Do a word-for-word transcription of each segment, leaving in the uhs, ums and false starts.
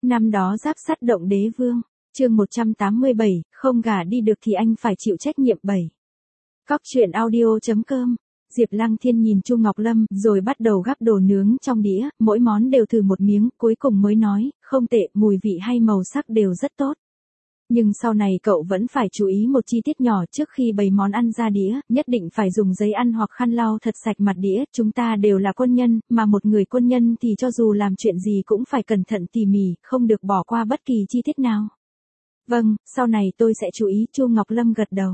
Năm đó giáp sắt động đế vương, chương một trăm tám mươi bảy, không gả đi được thì anh phải chịu trách nhiệm bảy. Cóc truyện audio.com. Diệp Lăng Thiên nhìn Chu Ngọc Lâm, rồi bắt đầu gắp đồ nướng trong đĩa, mỗi món đều thử một miếng, cuối cùng mới nói, không tệ, mùi vị hay màu sắc đều rất tốt. Nhưng sau này cậu vẫn phải chú ý một chi tiết nhỏ trước khi bày món ăn ra đĩa, nhất định phải dùng giấy ăn hoặc khăn lau thật sạch mặt đĩa, chúng ta đều là quân nhân, mà một người quân nhân thì cho dù làm chuyện gì cũng phải cẩn thận tỉ mỉ, không được bỏ qua bất kỳ chi tiết nào. Vâng, sau này tôi sẽ chú ý, Chu Ngọc Lâm gật đầu.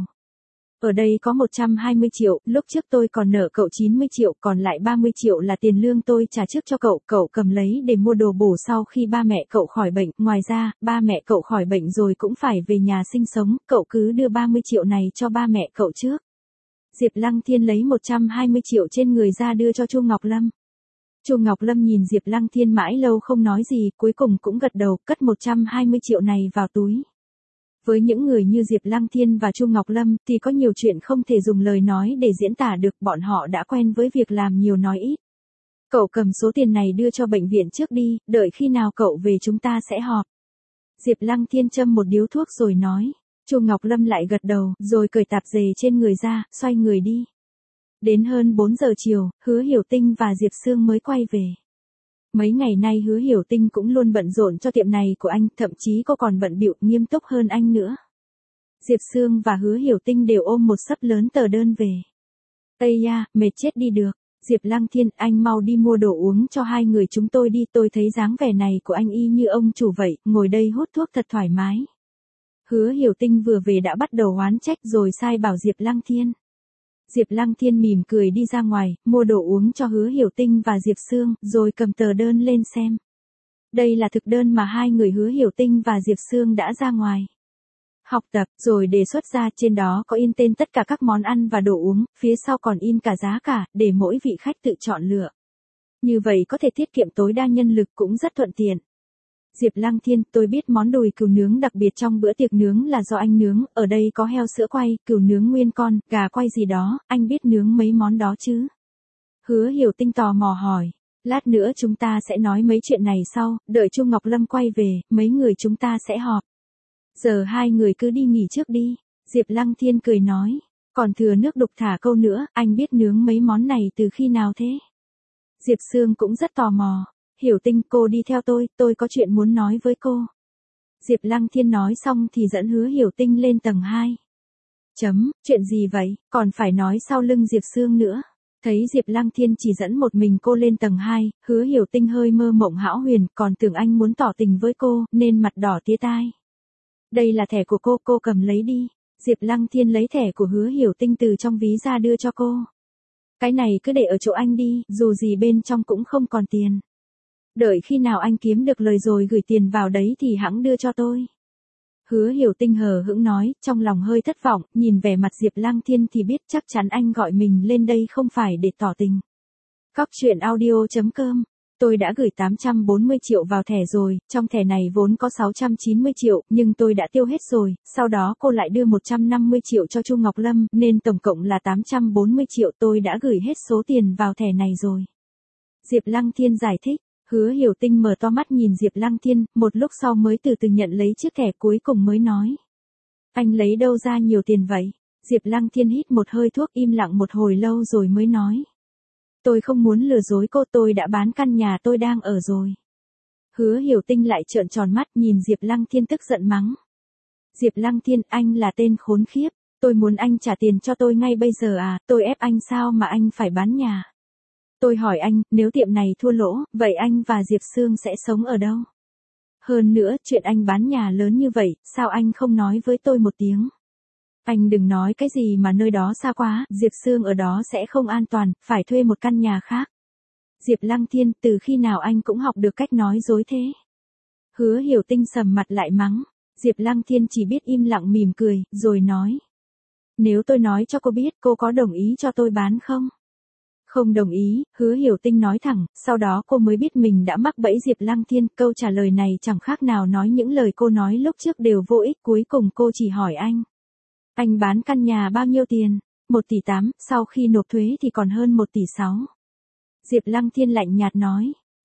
Ở đây có một trăm hai mươi triệu, lúc trước tôi còn nợ cậu chín mươi triệu, còn lại ba mươi triệu là tiền lương tôi trả trước cho cậu, cậu cầm lấy để mua đồ bổ sau khi ba mẹ cậu khỏi bệnh, ngoài ra, ba mẹ cậu khỏi bệnh rồi cũng phải về nhà sinh sống, cậu cứ đưa ba mươi triệu này cho ba mẹ cậu trước. Diệp Lăng Thiên lấy một trăm hai mươi triệu trên người ra đưa cho Chu Ngọc Lâm. Chu Ngọc Lâm nhìn Diệp Lăng Thiên mãi lâu không nói gì, cuối cùng cũng gật đầu, cất một trăm hai mươi triệu này vào túi. Với những người như Diệp Lăng Thiên và Chu Ngọc Lâm thì có nhiều chuyện không thể dùng lời nói để diễn tả được, bọn họ đã quen với việc làm nhiều nói ít. Cậu cầm số tiền này đưa cho bệnh viện trước đi, đợi khi nào cậu về chúng ta sẽ họp. Diệp Lăng Thiên châm một điếu thuốc rồi nói. Chu Ngọc Lâm lại gật đầu, rồi cởi tạp dề trên người ra, xoay người đi. Đến hơn bốn giờ chiều, Hứa Hiểu Tinh và Diệp Sương mới quay về. Mấy ngày nay Hứa Hiểu Tinh cũng luôn bận rộn cho tiệm này của anh, thậm chí cô còn bận bịu nghiêm túc hơn anh nữa. Diệp Sương và Hứa Hiểu Tinh đều ôm một xấp lớn tờ đơn về. Ây da, mệt chết đi được. Diệp Lăng Thiên, anh mau đi mua đồ uống cho hai người chúng tôi đi, tôi thấy dáng vẻ này của anh y như ông chủ vậy, ngồi đây hút thuốc thật thoải mái. Hứa Hiểu Tinh vừa về đã bắt đầu oán trách rồi sai bảo Diệp Lăng Thiên. Diệp Lăng Thiên mỉm cười đi ra ngoài, mua đồ uống cho Hứa Hiểu Tinh và Diệp Sương, rồi cầm tờ đơn lên xem. Đây là thực đơn mà hai người Hứa Hiểu Tinh và Diệp Sương đã ra ngoài học tập, rồi đề xuất ra, trên đó có in tên tất cả các món ăn và đồ uống, phía sau còn in cả giá cả, để mỗi vị khách tự chọn lựa. Như vậy có thể tiết kiệm tối đa nhân lực, cũng rất thuận tiện. Diệp Lăng Thiên, tôi biết món đùi cừu nướng đặc biệt trong bữa tiệc nướng là do anh nướng, ở đây có heo sữa quay, cừu nướng nguyên con, gà quay gì đó, anh biết nướng mấy món đó chứ? Hứa Hiểu Tinh tò mò hỏi. Lát nữa chúng ta sẽ nói mấy chuyện này sau, đợi Chu Ngọc Lâm quay về, mấy người chúng ta sẽ họp. Giờ hai người cứ đi nghỉ trước đi. Diệp Lăng Thiên cười nói. Còn thừa nước đục thả câu nữa, anh biết nướng mấy món này từ khi nào thế? Diệp Sương cũng rất tò mò. Hiểu Tinh, cô đi theo tôi, tôi có chuyện muốn nói với cô. Diệp Lăng Thiên nói xong thì dẫn Hứa Hiểu Tinh lên tầng hai. Chấm, chuyện gì vậy, còn phải nói sau lưng Diệp Sương nữa. Thấy Diệp Lăng Thiên chỉ dẫn một mình cô lên tầng hai, Hứa Hiểu Tinh hơi mơ mộng hão huyền, còn tưởng anh muốn tỏ tình với cô, nên mặt đỏ tía tai. Đây là thẻ của cô, cô cầm lấy đi. Diệp Lăng Thiên lấy thẻ của Hứa Hiểu Tinh từ trong ví ra đưa cho cô. Cái này cứ để ở chỗ anh đi, dù gì bên trong cũng không còn tiền. Đợi khi nào anh kiếm được lời rồi gửi tiền vào đấy thì hẵng đưa cho tôi. Hứa Hiểu Tinh hờ hững nói, trong lòng hơi thất vọng, nhìn vẻ mặt Diệp Lăng Thiên thì biết chắc chắn anh gọi mình lên đây không phải để tỏ tình. Cóc truyện audio.com. Tôi đã gửi tám trăm bốn mươi triệu vào thẻ rồi, trong thẻ này vốn có sáu trăm chín mươi triệu, nhưng tôi đã tiêu hết rồi, sau đó cô lại đưa một trăm năm mươi triệu cho Chu Ngọc Lâm, nên tổng cộng là tám trăm bốn mươi triệu, tôi đã gửi hết số tiền vào thẻ này rồi. Diệp Lăng Thiên giải thích. Hứa Hiểu Tinh mở to mắt nhìn Diệp Lăng Thiên, một lúc sau mới từ từ nhận lấy chiếc thẻ, cuối cùng mới nói. Anh lấy đâu ra nhiều tiền vậy? Diệp Lăng Thiên hít một hơi thuốc, im lặng một hồi lâu rồi mới nói. Tôi không muốn lừa dối cô, tôi đã bán căn nhà tôi đang ở rồi. Hứa Hiểu Tinh lại trợn tròn mắt nhìn Diệp Lăng Thiên tức giận mắng. Diệp Lăng Thiên, anh là tên khốn khiếp, tôi muốn anh trả tiền cho tôi ngay bây giờ à, tôi ép anh sao mà anh phải bán nhà? Tôi hỏi anh, nếu tiệm này thua lỗ, vậy anh và Diệp Sương sẽ sống ở đâu? Hơn nữa, chuyện anh bán nhà lớn như vậy, sao anh không nói với tôi một tiếng? Anh đừng nói cái gì mà nơi đó xa quá, Diệp Sương ở đó sẽ không an toàn, phải thuê một căn nhà khác. Diệp Lăng Thiên, từ khi nào anh cũng học được cách nói dối thế? Hứa Hiểu Tinh sầm mặt lại mắng. Diệp Lăng Thiên chỉ biết im lặng mỉm cười, rồi nói. Nếu tôi nói cho cô biết, cô có đồng ý cho tôi bán không? Không đồng ý, Hứa Hiểu Tinh nói thẳng, sau đó cô mới biết mình đã mắc bẫy Diệp Lăng Thiên, câu trả lời này chẳng khác nào nói những lời cô nói lúc trước đều vô ích, cuối cùng cô chỉ hỏi anh. Anh bán căn nhà bao nhiêu tiền? một tỷ tám, sau khi nộp thuế thì còn hơn một tỷ sáu. Diệp Lăng Thiên lạnh nhạt nói,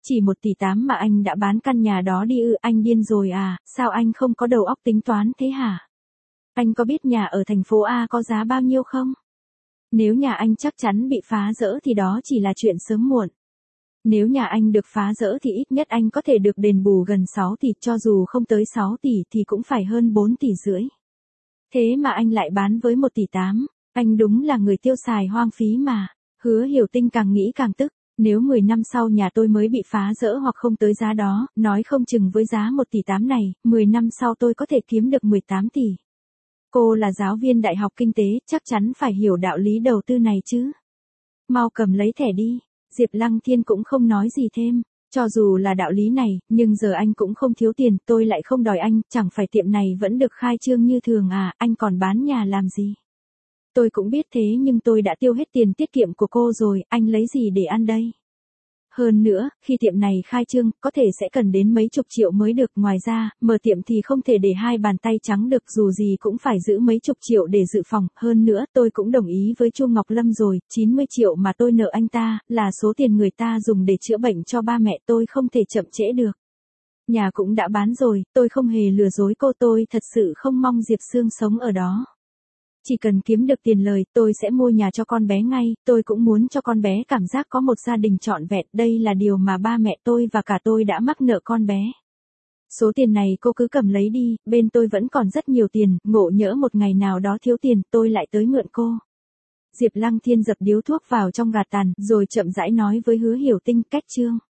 Chỉ một tỷ tám mà anh đã bán căn nhà đó đi ư? Anh điên rồi à, sao anh không có đầu óc tính toán thế hả? Anh có biết nhà ở thành phố A có giá bao nhiêu không? Nếu nhà anh chắc chắn bị phá rỡ thì đó chỉ là chuyện sớm muộn. Nếu nhà anh được phá rỡ thì ít nhất anh có thể được đền bù gần sáu tỷ, cho dù không tới sáu tỷ thì cũng phải hơn bốn tỷ rưỡi. Thế mà anh lại bán với một tỷ tám, anh đúng là người tiêu xài hoang phí mà. Hứa Hiểu Tinh càng nghĩ càng tức, nếu mười năm sau nhà tôi mới bị phá rỡ hoặc không tới giá đó, nói không chừng với giá một tỷ tám này, mười năm sau tôi có thể kiếm được mười tám tỷ. Cô là giáo viên đại học kinh tế, chắc chắn phải hiểu đạo lý đầu tư này chứ. Mau cầm lấy thẻ đi. Diệp Lăng Thiên cũng không nói gì thêm. Cho dù là đạo lý này, nhưng giờ anh cũng không thiếu tiền, tôi lại không đòi anh, chẳng phải tiệm này vẫn được khai trương như thường à, anh còn bán nhà làm gì? Tôi cũng biết thế nhưng tôi đã tiêu hết tiền tiết kiệm của cô rồi, anh lấy gì để ăn đây? Hơn nữa, khi tiệm này khai trương, có thể sẽ cần đến mấy chục triệu mới được, ngoài ra, mở tiệm thì không thể để hai bàn tay trắng được, dù gì cũng phải giữ mấy chục triệu để dự phòng, hơn nữa, tôi cũng đồng ý với Chu Ngọc Lâm rồi, chín mươi triệu mà tôi nợ anh ta, là số tiền người ta dùng để chữa bệnh cho ba mẹ tôi, không thể chậm trễ được. Nhà cũng đã bán rồi, tôi không hề lừa dối cô, tôi thật sự không mong Diệp Sương sống ở đó. Chỉ cần kiếm được tiền lời, tôi sẽ mua nhà cho con bé ngay, tôi cũng muốn cho con bé cảm giác có một gia đình trọn vẹn, đây là điều mà ba mẹ tôi và cả tôi đã mắc nợ con bé. Số tiền này cô cứ cầm lấy đi, bên tôi vẫn còn rất nhiều tiền, ngộ nhỡ một ngày nào đó thiếu tiền, tôi lại tới mượn cô. Diệp Lăng Thiên dập điếu thuốc vào trong gạt tàn, rồi chậm rãi nói với Hứa Hiểu Tinh, cách chương.